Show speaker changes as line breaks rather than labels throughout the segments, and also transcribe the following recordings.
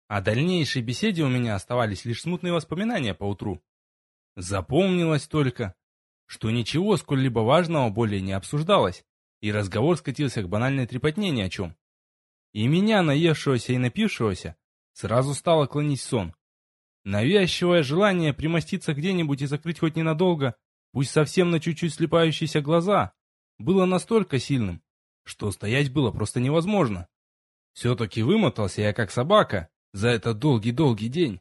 О дальнейшей беседе у меня оставались лишь смутные воспоминания поутру. Запомнилось только, что ничего сколь-либо важного более не обсуждалось, и разговор скатился к банальной трепотне ни о чем. И меня, наевшегося и напившегося, сразу стало клонить в сон. Навязчивое желание примоститься где-нибудь и закрыть хоть ненадолго, пусть совсем на чуть-чуть слепающиеся глаза, было настолько сильным, что стоять было просто невозможно. Все-таки вымотался я как собака за этот долгий-долгий день.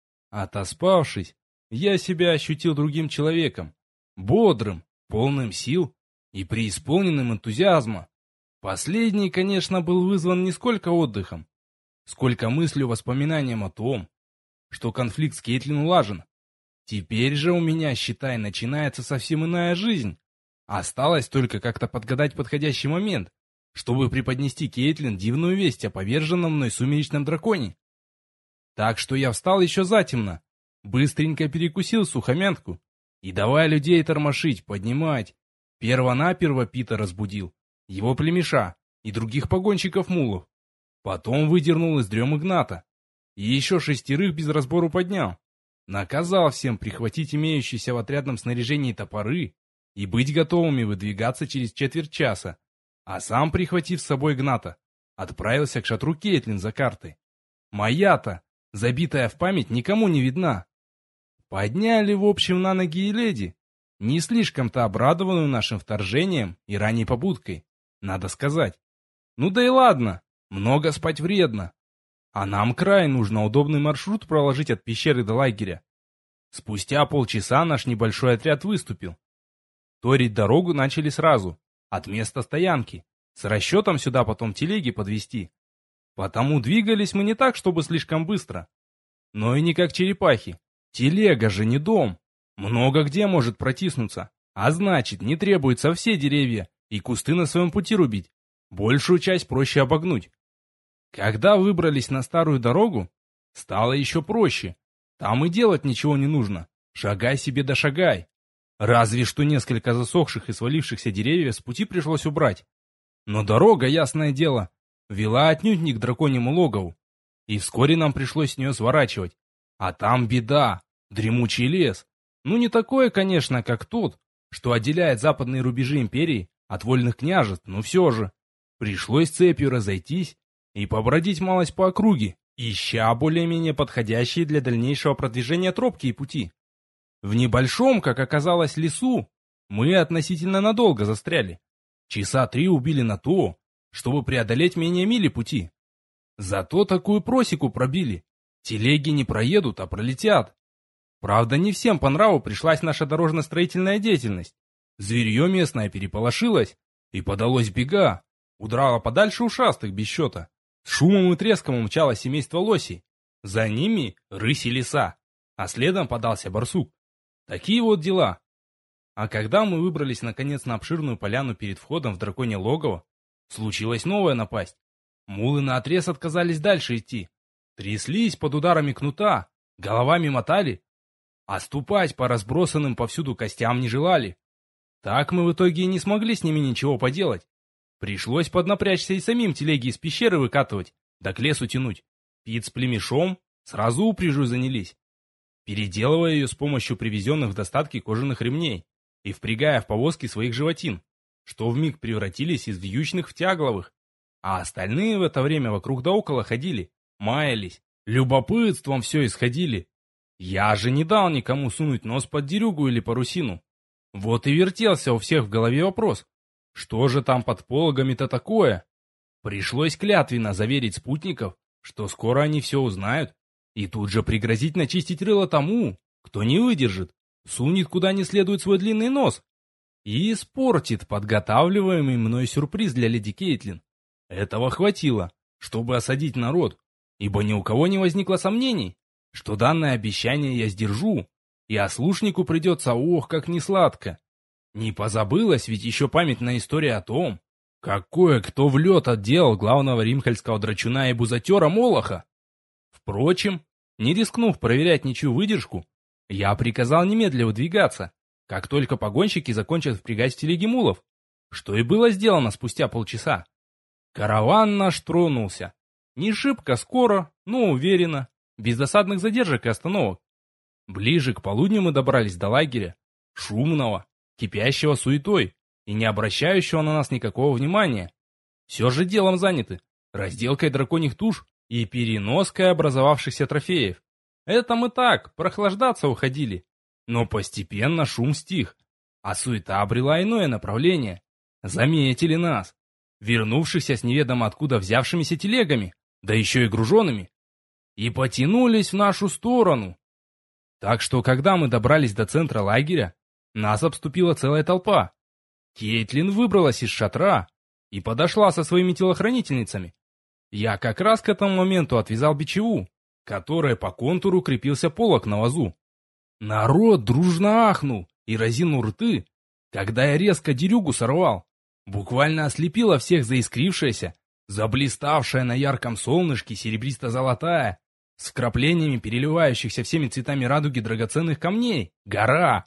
Отоспавшись, я себя ощутил другим человеком, бодрым, полным сил и преисполненным энтузиазма. Последний, конечно, был вызван не сколько отдыхом, сколько мыслью воспоминанием о том, что конфликт с Кейтлин улажен. Теперь же у меня, считай, начинается совсем иная жизнь. Осталось только как-то подгадать подходящий момент, чтобы преподнести Кейтлин дивную весть о поверженном мной сумеречном драконе. Так что я встал еще затемно, быстренько перекусил сухомятку и давай людей тормошить, поднимать. Перво-наперво Пита разбудил, его племеша и других погонщиков мулов. Потом выдернул из дрем Игната и еще 6 без разбору поднял. Наказал всем прихватить имеющиеся в отрядном снаряжении топоры и быть готовыми выдвигаться через четверть часа, а сам, прихватив с собой Игната, отправился к шатру Кейтлин за картой. Моя-то, забитая в память, никому не видна. Подняли, в общем, на ноги и леди, не слишком-то обрадованную нашим вторжением и ранней побудкой, надо сказать. Ну да и ладно, много спать вредно. А нам край нужно удобный маршрут проложить от пещеры до лагеря. Спустя полчаса наш небольшой отряд выступил. Торить дорогу начали сразу, от места стоянки, с расчетом сюда потом телеги подвести. Потому двигались мы не так, чтобы слишком быстро, но и не как черепахи. Телега же не дом, много где может протиснуться, а значит, не требуется все деревья и кусты на своем пути рубить. Большую часть проще обогнуть. Когда выбрались на старую дорогу, стало еще проще. Там и делать ничего не нужно. Шагай себе да шагай. Разве что несколько засохших и свалившихся деревьев с пути пришлось убрать. Но дорога, ясное дело, вела отнюдь не к драконьему логову. И вскоре нам пришлось с нее сворачивать. А там беда. Дремучий лес. Ну не такое, конечно, как тот, что отделяет западные рубежи империи от вольных княжеств, но все же. Пришлось цепью разойтись и побродить малость по округе, ища более-менее подходящие для дальнейшего продвижения тропки и пути. В небольшом, как оказалось, лесу мы относительно надолго застряли. Часа 3 убили на то, чтобы преодолеть менее мили пути. Зато такую просеку пробили. Телеги не проедут, а пролетят. Правда, не всем по нраву пришлась наша дорожно-строительная деятельность. Зверье местное переполошилось и подалось в бега. Удрало подальше ушастых без счета. С шумом и треском умчало семейство лосей. За ними рысь и лиса, а следом подался барсук. Такие вот дела. А когда мы выбрались наконец на обширную поляну перед входом в драконье логово, случилась новая напасть. Мулы наотрез отказались дальше идти. Тряслись под ударами кнута, головами мотали, а ступать по разбросанным повсюду костям не желали. Так мы в итоге и не смогли с ними ничего поделать. Пришлось поднапрячься и самим телеги из пещеры выкатывать, да к лесу тянуть. Пит с племешом сразу упряжью занялись, переделывая ее с помощью привезенных в достатке кожаных ремней и впрягая в повозки своих животин, что вмиг превратились из вьючных в тягловых. А остальные в это время вокруг да около ходили, маялись, любопытством все исходили. Я же не дал никому сунуть нос под дерюгу или парусину. Вот и вертелся у всех в голове вопрос, что же там под пологами-то такое? Пришлось клятвенно заверить спутников, что скоро они все узнают, и тут же пригрозить начистить рыло тому, кто не выдержит, сунет куда не следует свой длинный нос и испортит подготавливаемый мной сюрприз для леди Кейтлин. Этого хватило, чтобы осадить народ, ибо ни у кого не возникло сомнений, что данное обещание я сдержу, и ослушнику придется ох, как несладко. Не позабылась ведь еще памятная история о том, как кое-кто в лед отделал главного римхальского драчуна и бузатера Молоха. Впрочем, не рискнув проверять ничью выдержку, я приказал немедленно выдвигаться, как только погонщики закончат впрягать в телеги мулов, что и было сделано спустя полчаса. Караван наш тронулся. Не шибко скоро, но уверенно, без досадных задержек и остановок. Ближе к полудню мы добрались до лагеря, шумного, кипящего суетой и не обращающего на нас никакого внимания. Все же делом заняты, разделкой драконьих туш и переноской образовавшихся трофеев. Это мы так, прохлаждаться уходили. Но постепенно шум стих, а суета обрела иное направление. Заметили нас, вернувшихся с неведомо откуда взявшимися телегами, да еще и груженными, и потянулись в нашу сторону. Так что, когда мы добрались до центра лагеря, нас обступила целая толпа. Кейтлин выбралась из шатра и подошла со своими телохранительницами. Я как раз к этому моменту отвязал бичеву, которой по контуру крепился полог на вазу. Народ дружно ахнул и разинул рты, когда я резко дерюгу сорвал. Буквально ослепила всех заискрившаяся, заблиставшая на ярком солнышке серебристо-золотая, с вкраплениями переливающихся всеми цветами радуги драгоценных камней, гора.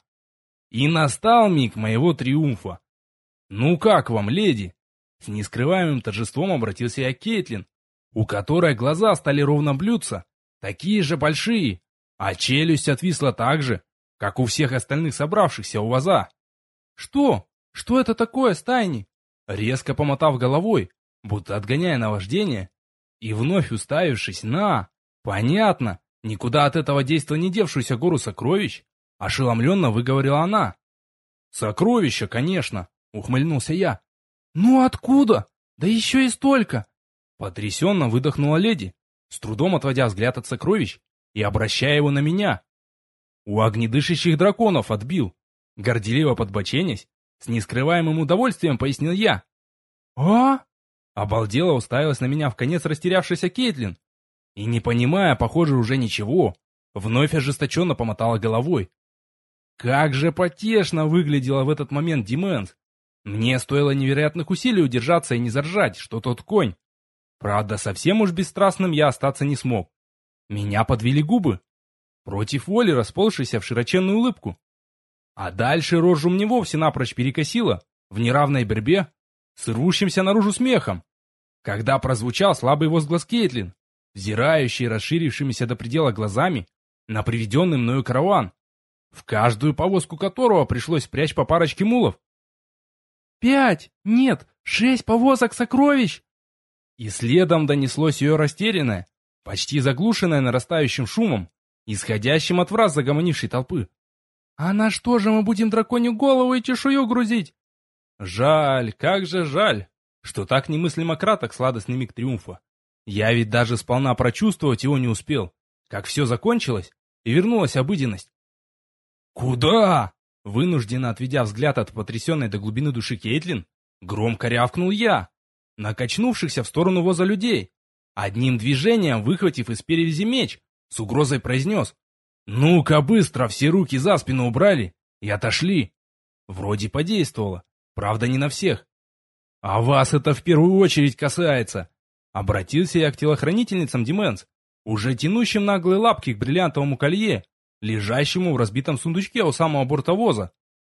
И настал миг моего триумфа. «Ну как вам, леди?» С нескрываемым торжеством обратился я к Кейтлин, у которой глаза стали ровно блюдца, такие же большие, а челюсть отвисла так же, как у всех остальных собравшихся у ваза. «Что? Что это такое, стайни?» Резко помотав головой, будто отгоняя наваждение, и вновь уставившись на... Понятно, никуда от этого действа не девшуюся гору сокровищ, ошеломленно выговорила она. «Сокровища, конечно», — ухмыльнулся я. «Ну откуда? Да еще и столько!» Потрясенно выдохнула леди, с трудом отводя взгляд от сокровищ и обращая его на меня. «У огнедышащих драконов отбил», — горделиво подбоченясь, с нескрываемым удовольствием пояснил я. «А?» — обалдело уставилась на меня вконец растерявшаяся Кейтлин и, не понимая, похоже, уже ничего, вновь ожесточенно помотала головой. Как же потешно выглядела в этот момент Дименс. Мне стоило невероятных усилий удержаться и не заржать, что тот конь. Правда, совсем уж бесстрастным я остаться не смог. Меня подвели губы, против воли расползшейся в широченную улыбку. А дальше рожу мне вовсе напрочь перекосило, в неравной борьбе, с рвущимся наружу смехом, когда прозвучал слабый возглас Кейтлин, взирающий расширившимися до предела глазами на приведенный мною караван, в каждую повозку которого пришлось впрячь по парочке мулов. 5, нет, 6 повозок сокровищ!» И следом донеслось ее растерянное, почти заглушенное нарастающим шумом, исходящим от враз загомонившей толпы. «А на что же мы будем драконью голову и чешую грузить?» Жаль, как же жаль, что так немыслимо краток сладостный миг триумфа. Я ведь даже сполна прочувствовать его не успел, как все закончилось и вернулась обыденность. «Куда?» Вынужденно отведя взгляд от потрясенной до глубины души Кейтлин, громко рявкнул я, накачнувшихся в сторону воза людей. Одним движением, выхватив из перевязи меч, с угрозой произнес: «Ну-ка быстро все руки за спину убрали и отошли». Вроде подействовало, правда не на всех. «А вас это в первую очередь касается», — обратился я к телохранительницам Дименс, уже тянущим наглые лапки к бриллиантовому колье, лежащему в разбитом сундучке у самого борта воза.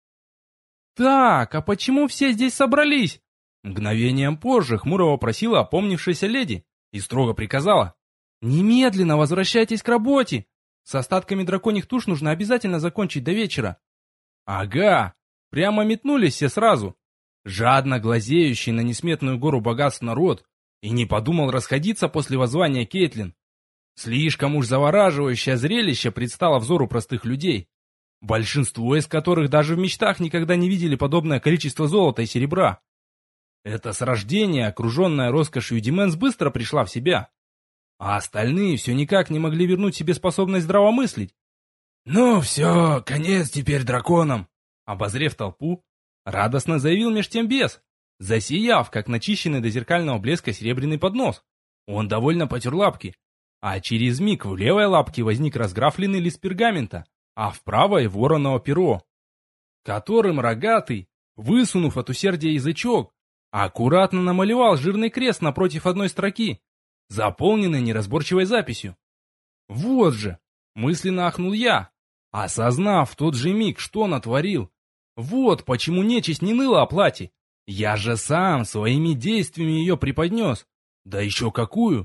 «Так, а почему все здесь собрались?» Мгновением позже хмуро вопросила опомнившаяся леди и строго приказала: «Немедленно возвращайтесь к работе! С остатками драконьих туш нужно обязательно закончить до вечера». Ага, прямо метнулись все сразу. Жадно глазеющий на несметную гору богатств народ и не подумал расходиться после воззвания Кейтлин. Слишком уж завораживающее зрелище предстало взору простых людей, большинство из которых даже в мечтах никогда не видели подобное количество золота и серебра. Это с рождения, окруженная роскошью Дименс, быстро пришла в себя, а остальные все никак не могли вернуть себе способность здравомыслить. «Ну все, конец теперь драконам!» Обозрев толпу, радостно заявил меж тем бес, засияв, как начищенный до зеркального блеска серебряный поднос. Он довольно потер лапки, а через миг в левой лапке возник разграфленный лист пергамента, а в правой вороново перо, которым рогатый, высунув от усердия язычок, аккуратно намалевал жирный крест напротив одной строки, заполненной неразборчивой записью. «Вот же!» — мысленно ахнул я, осознав в тот же миг, что натворил. Вот почему нечисть не ныла о плате. Я же сам своими действиями ее преподнес. Да еще какую!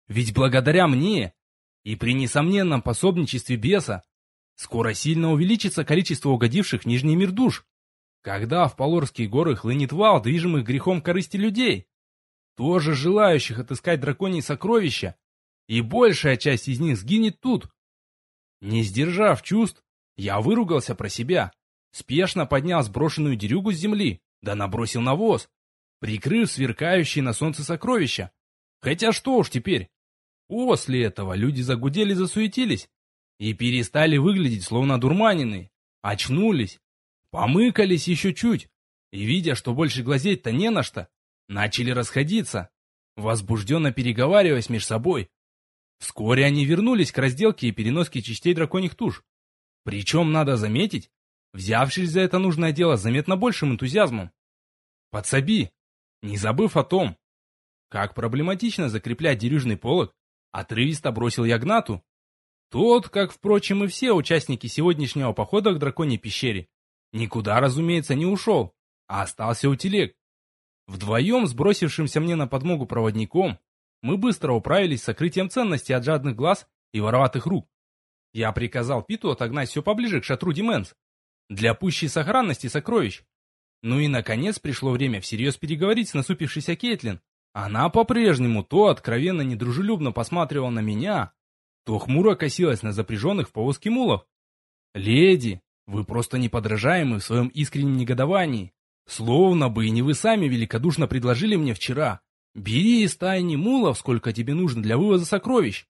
Ведь благодаря мне и при несомненном пособничестве беса скоро сильно увеличится количество угодивших в Нижний мир душ. Когда в Полорские горы хлынет вал, движимых грехом корысти людей, тоже желающих отыскать драконьи сокровища, и большая часть из них сгинет тут. Не сдержав чувств, я выругался про себя, спешно поднял сброшенную дерюгу с земли, да набросил навоз, прикрыв сверкающие на солнце сокровища. Хотя что уж теперь. После этого люди загудели, засуетились и перестали выглядеть словно одурманенные, очнулись, помыкались еще чуть, и, видя, что больше глазеть-то не на что, начали расходиться, возбужденно переговариваясь между собой. Вскоре они вернулись к разделке и переноске частей драконьих туш. Причем, надо заметить, взявшись за это нужное дело с заметно большим энтузиазмом. Подсоби, не забыв о том, как проблематично закреплять дерюжный полог, отрывисто бросил я Гнату. Тот, как, впрочем, и все участники сегодняшнего похода к драконьей пещере, никуда, разумеется, не ушел, а остался у телег. Вдвоем, сбросившимся мне на подмогу проводником, мы быстро управились с сокрытием ценностей от жадных глаз и вороватых рук. Я приказал Питу отогнать все поближе к шатру Дименс, для пущей сохранности сокровищ. Ну и, наконец, пришло время всерьез переговорить с насупившейся Кейтлин. Она по-прежнему то откровенно недружелюбно посматривала на меня, то хмуро косилась на запряженных в повозке мулов. «Леди, вы просто неподражаемы в своем искреннем негодовании. Словно бы и не вы сами великодушно предложили мне вчера. Бери из стайни мулов, сколько тебе нужно для вывоза сокровищ».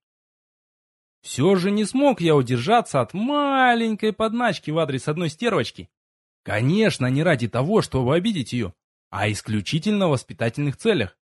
Все же не смог я удержаться от маленькой подначки в адрес одной стервочки. Конечно, не ради того, чтобы обидеть ее, а исключительно в воспитательных целях.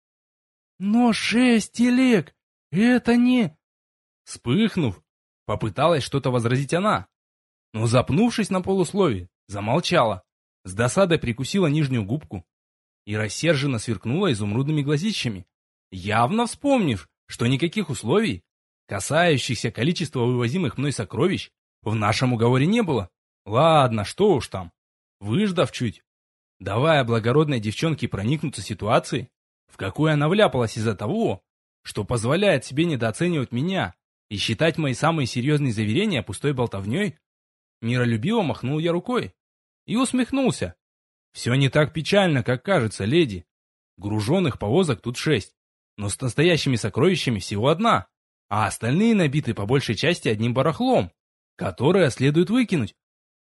«Но 6 телег! Это не...» Вспыхнув, попыталась что-то возразить она, но, запнувшись на полуслове, замолчала, с досадой прикусила нижнюю губку и рассерженно сверкнула изумрудными глазищами, явно вспомнив, что никаких условий, касающихся количества вывозимых мной сокровищ, в нашем уговоре не было. Ладно, что уж там. Выждав чуть, давая благородной девчонке проникнуться ситуацией, в какую она вляпалась из-за того, что позволяет себе недооценивать меня и считать мои самые серьезные заверения пустой болтовней, миролюбиво махнул я рукой и усмехнулся. Все не так печально, как кажется, леди. Груженных повозок тут 6, но с настоящими сокровищами всего одна, а остальные набиты по большей части одним барахлом, которое следует выкинуть.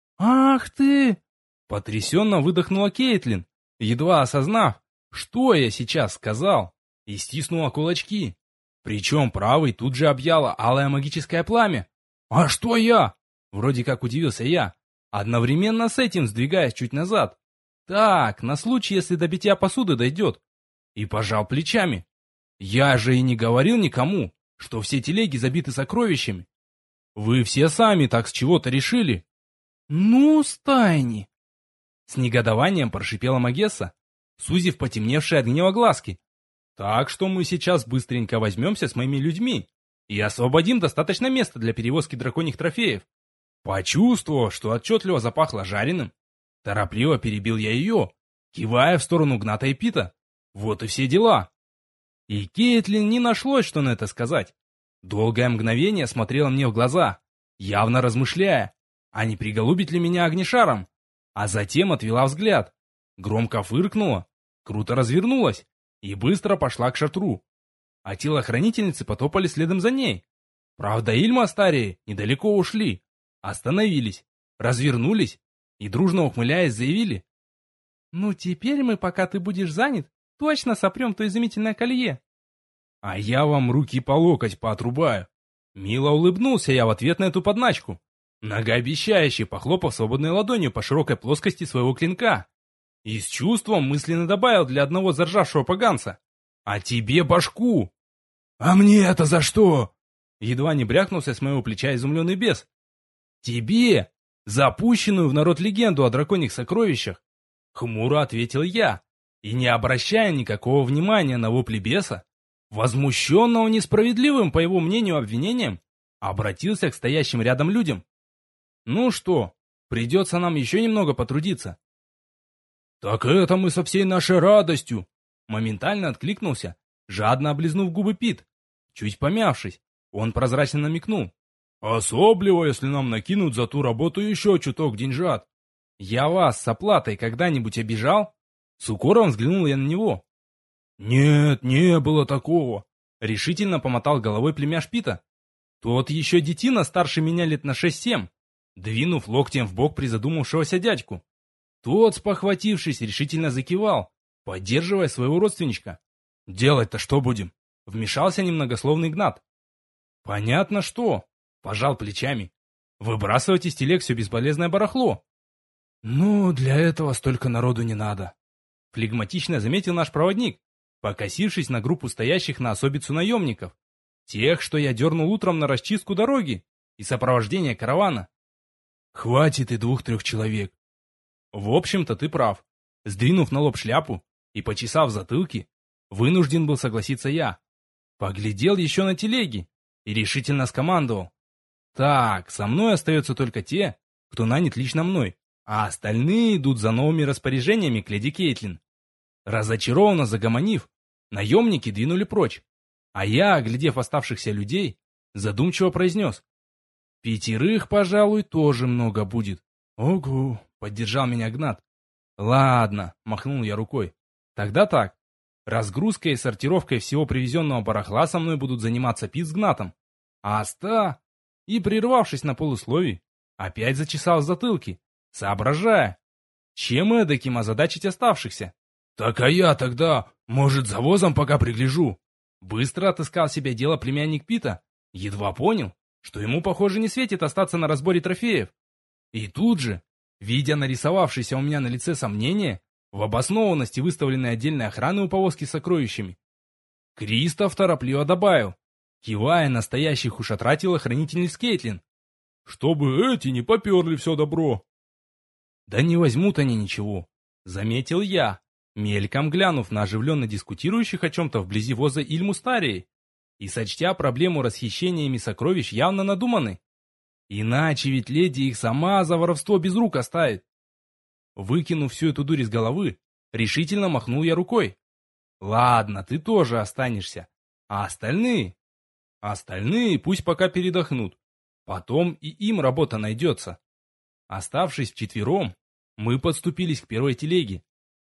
«Ах ты!» — потрясенно выдохнула Кейтлин, едва осознав, что я сейчас сказал, и стиснула кулачки. Причем правый тут же объяло алое магическое пламя. «А что я?» — вроде как удивился я, одновременно с этим сдвигаясь чуть назад. «Так, на случай, если до битья посуды дойдет». И пожал плечами. «Я же и не говорил никому, что все телеги забиты сокровищами. Вы все сами так с чего-то решили». «Ну, стайни!» С негодованием прошипела Магесса, сузив потемневшие от гнева глазки. «Так что мы сейчас быстренько возьмемся с моими людьми и освободим достаточно места для перевозки драконьих трофеев». Почувствовав, что отчетливо запахло жареным, торопливо перебил я ее, кивая в сторону Гната и Пита. Вот и все дела. И Кейтлин не нашлось, что на это сказать. Долгое мгновение смотрела мне в глаза, явно размышляя, а не приголубить ли меня огнешаром, а затем отвела взгляд, громко фыркнула, круто развернулась и быстро пошла к шатру. А телохранительницы потопали следом за ней. Правда, Ильма старые недалеко ушли, остановились, развернулись и, дружно ухмыляясь, заявили: «Ну теперь мы, пока ты будешь занят, точно сопрем то изумительное колье». «А я вам руки по локоть поотрубаю». Мило улыбнулся я в ответ на эту подначку, многообещающе похлопав свободной ладонью по широкой плоскости своего клинка. И с чувством мысленно добавил для одного заржавшего поганца: «А тебе башку!» «А мне это за что?» Едва не брякнулся с моего плеча изумленный бес. «Тебе, запущенную в народ легенду о драконьих сокровищах», хмуро ответил я, и, не обращая никакого внимания на вопли беса, возмущенного несправедливым, по его мнению, обвинением, обратился к стоящим рядом людям. «Ну что, придется нам еще немного потрудиться». «Так это мы со всей нашей радостью!» Моментально откликнулся, жадно облизнув губы Пит. Чуть помявшись, он прозрачно намекнул. «Особливо, если нам накинут за ту работу еще чуток деньжат». «Я вас с оплатой когда-нибудь обижал?» С укором взглянул я на него. «Нет, не было такого», — решительно помотал головой племяш Пита. Тот еще детина старше меня лет на 6-7, двинув локтем в бок призадумавшегося дядьку. Тот, спохватившись, решительно закивал, поддерживая своего родственничка. «Делать-то что будем?» — вмешался немногословный Игнат. «Понятно что», — пожал плечами. «Выбрасывать из телег все бесполезное барахло». «Ну, для этого столько народу не надо», — флегматично заметил наш проводник, покосившись на группу стоящих на особицу наемников. Тех, что я дернул утром на расчистку дороги и сопровождение каравана. Хватит и 2-3 человек. В общем-то, ты прав. Сдвинув на лоб шляпу и почесав затылки, вынужден был согласиться я. Поглядел еще на телеги и решительно скомандовал. Так, со мной остаются только те, кто нанят лично мной, а остальные идут за новыми распоряжениями к леди Кейтлин. Разочарованно загомонив, наемники двинули прочь. А я, оглядев оставшихся людей, задумчиво произнес. 5, пожалуй, тоже много будет. Ого, поддержал меня Гнат. Ладно, махнул я рукой. Тогда так. Разгрузкой и сортировкой всего привезенного барахла со мной будут заниматься Пит с Гнатом. А И, прервавшись на полусловии, опять зачесал в затылке, соображая, чем эдаким озадачить оставшихся. Так а я тогда, может, за возом пока пригляжу. Быстро отыскал себе дело племянник Пита, едва понял, что ему, похоже, не светит остаться на разборе трофеев. И тут же, видя нарисовавшееся у меня на лице сомнение в обоснованности выставленной отдельной охраны у повозки с сокровищами, Кристоф торопливо добавил, кивая на стоящих у шатра телохранительниц Кейтлин, чтобы эти не поперли все добро. Да не возьмут они ничего, заметил я, мельком глянув на оживленно дискутирующих о чем-то вблизи воза Ильмустарии и сочтя проблему расхищениями сокровищ явно надуманной. Иначе ведь леди их сама за воровство без рук оставит. Выкинув всю эту дурь из головы, решительно махнул я рукой. Ладно, ты тоже останешься. А остальные? Остальные пусть пока передохнут. Потом и им работа найдется. Оставшись вчетвером, мы подступились к первой телеге.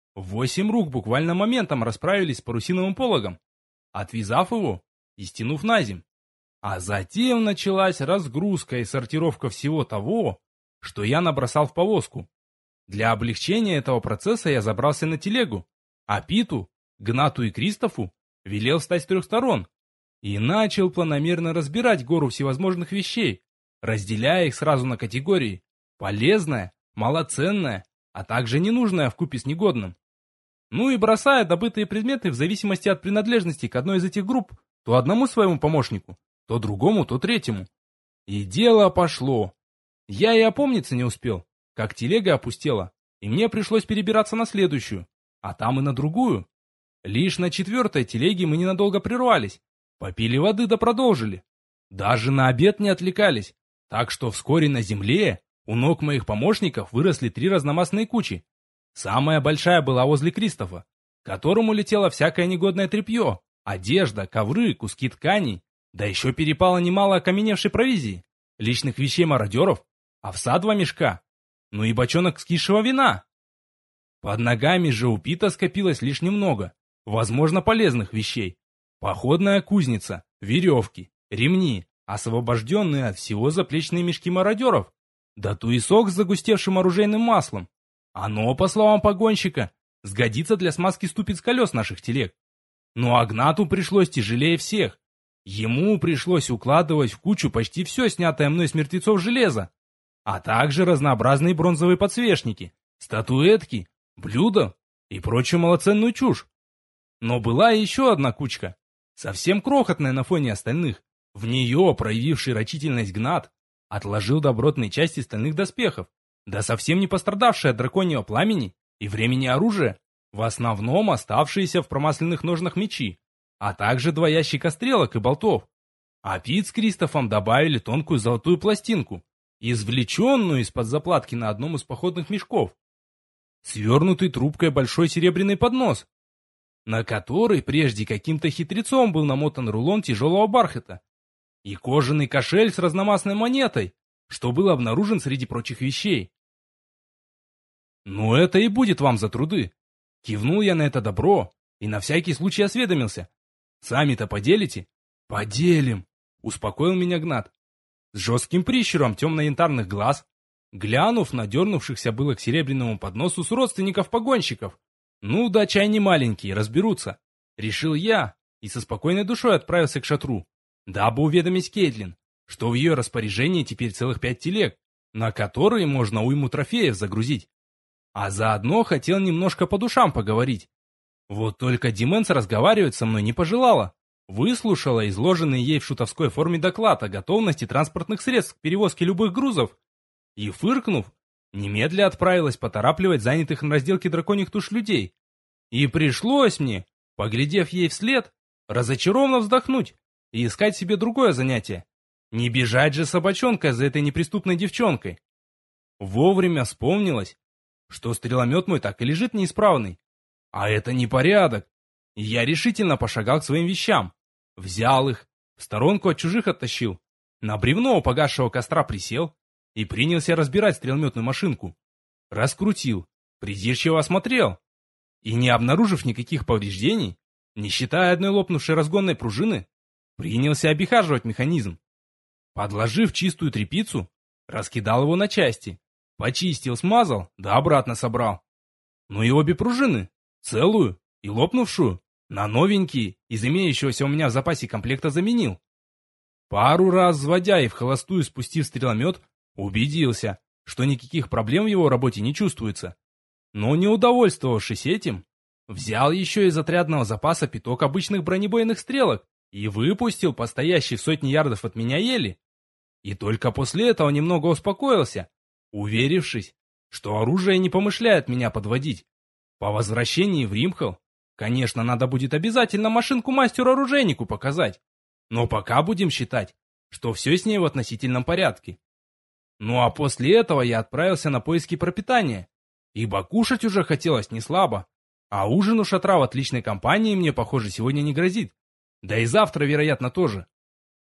8 рук буквально моментом расправились с парусиновым пологом, отвязав его и стянув на земь. А затем началась разгрузка и сортировка всего того, что я набросал в повозку. Для облегчения этого процесса я забрался на телегу, а Питу, Гнату и Кристофу велел встать с 3 сторон и начал планомерно разбирать гору всевозможных вещей, разделяя их сразу на категории полезное, малоценное, а также ненужное вкупе с негодным. Ну и бросая добытые предметы в зависимости от принадлежности к одной из этих групп, то одному своему помощнику, то другому, то третьему. И дело пошло. Я и опомниться не успел, как телега опустела, и мне пришлось перебираться на следующую, а там и на другую. Лишь на 4-й телеге мы ненадолго прервались, попили воды да продолжили. Даже на обед не отвлекались, так что вскоре на земле у ног моих помощников выросли 3 разномастные кучи. Самая большая была возле Кристофа, к которому летело всякое негодное тряпье, одежда, ковры, куски тканей, да еще перепало немало окаменевшей провизии, личных вещей мародеров, овса 2 мешка, ну и бочонок скисшего вина. Под ногами же у Пита скопилось лишь немного, возможно, полезных вещей. Походная кузница, веревки, ремни, освобожденные от всего заплечные мешки мародеров, да туесок с загустевшим оружейным маслом. Оно, по словам погонщика, сгодится для смазки ступиц колес наших телег. Но Агнату пришлось тяжелее всех. Ему пришлось укладывать в кучу почти все снятое мной с мертвецов железо, а также разнообразные бронзовые подсвечники, статуэтки, блюда и прочую малоценную чушь. Но была еще одна кучка, совсем крохотная на фоне остальных. В нее, проявивший рачительность Гнат, отложил добротные части стальных доспехов, да совсем не пострадавшие от драконьего пламени и времени оружия, в основном оставшиеся в промасленных ножнах мечи, а также 2 ящика стрелок и болтов. А Пит с Кристофом добавили тонкую золотую пластинку, извлеченную из-под заплатки на одном из походных мешков. Свернутый трубкой большой серебряный поднос. на который прежде каким-то хитрецом был намотан рулон тяжелого бархата, и кожаный кошель с разномастной монетой, что был обнаружен среди прочих вещей. «Ну это и будет вам за труды!» Кивнул я на это добро и на всякий случай осведомился. «Сами-то поделите?» «Поделим!» — успокоил меня Гнат. С жестким прищуром темно-янтарных глаз, глянув на дернувшихся было к серебряному подносу с родственников-погонщиков. «Ну да, чай не маленькие, разберутся», — решил я и со спокойной душой отправился к шатру, дабы уведомить Кейтлин, что в ее распоряжении теперь целых 5 телег, на которые можно уйму трофеев загрузить. А заодно хотел немножко по душам поговорить. Вот только Дименс разговаривать со мной не пожелала. Выслушала изложенный ей в шутовской форме доклад о готовности транспортных средств к перевозке любых грузов и, фыркнув, немедля отправилась поторапливать занятых на разделке драконьих туш людей. И пришлось мне, поглядев ей вслед, разочарованно вздохнуть и искать себе другое занятие. Не бежать же собачонкой за этой неприступной девчонкой. Вовремя вспомнилось, что стреломет мой так и лежит неисправный. А это непорядок. И я решительно пошагал к своим вещам. Взял их, в сторонку от чужих оттащил, на бревно у погасшего костра присел и принялся разбирать стрелометную машинку. Раскрутил, придирчиво осмотрел. И не обнаружив никаких повреждений, не считая одной лопнувшей разгонной пружины, принялся обихаживать механизм. Подложив чистую тряпицу, раскидал его на части, почистил, смазал, да обратно собрал. Ну и обе пружины, целую и лопнувшую, на новенькие из имеющегося у меня в запасе комплекта заменил. Пару раз взводя и в холостую спустив стреломет, убедился, что никаких проблем в его работе не чувствуется. Но не удовольствовавшись этим, взял еще из отрядного запаса пяток обычных бронебойных стрелок и выпустил по стоящей в сотни ярдов от меня ели. И только после этого немного успокоился, уверившись, что оружие не помышляет меня подводить. По возвращении в Римхал, конечно, надо будет обязательно машинку мастеру-оружейнику показать, но пока будем считать, что все с ней в относительном порядке. Ну а после этого я отправился на поиски пропитания, ибо кушать уже хотелось не слабо, а ужин у шатра в отличной компании мне, похоже, сегодня не грозит, да и завтра, вероятно, тоже.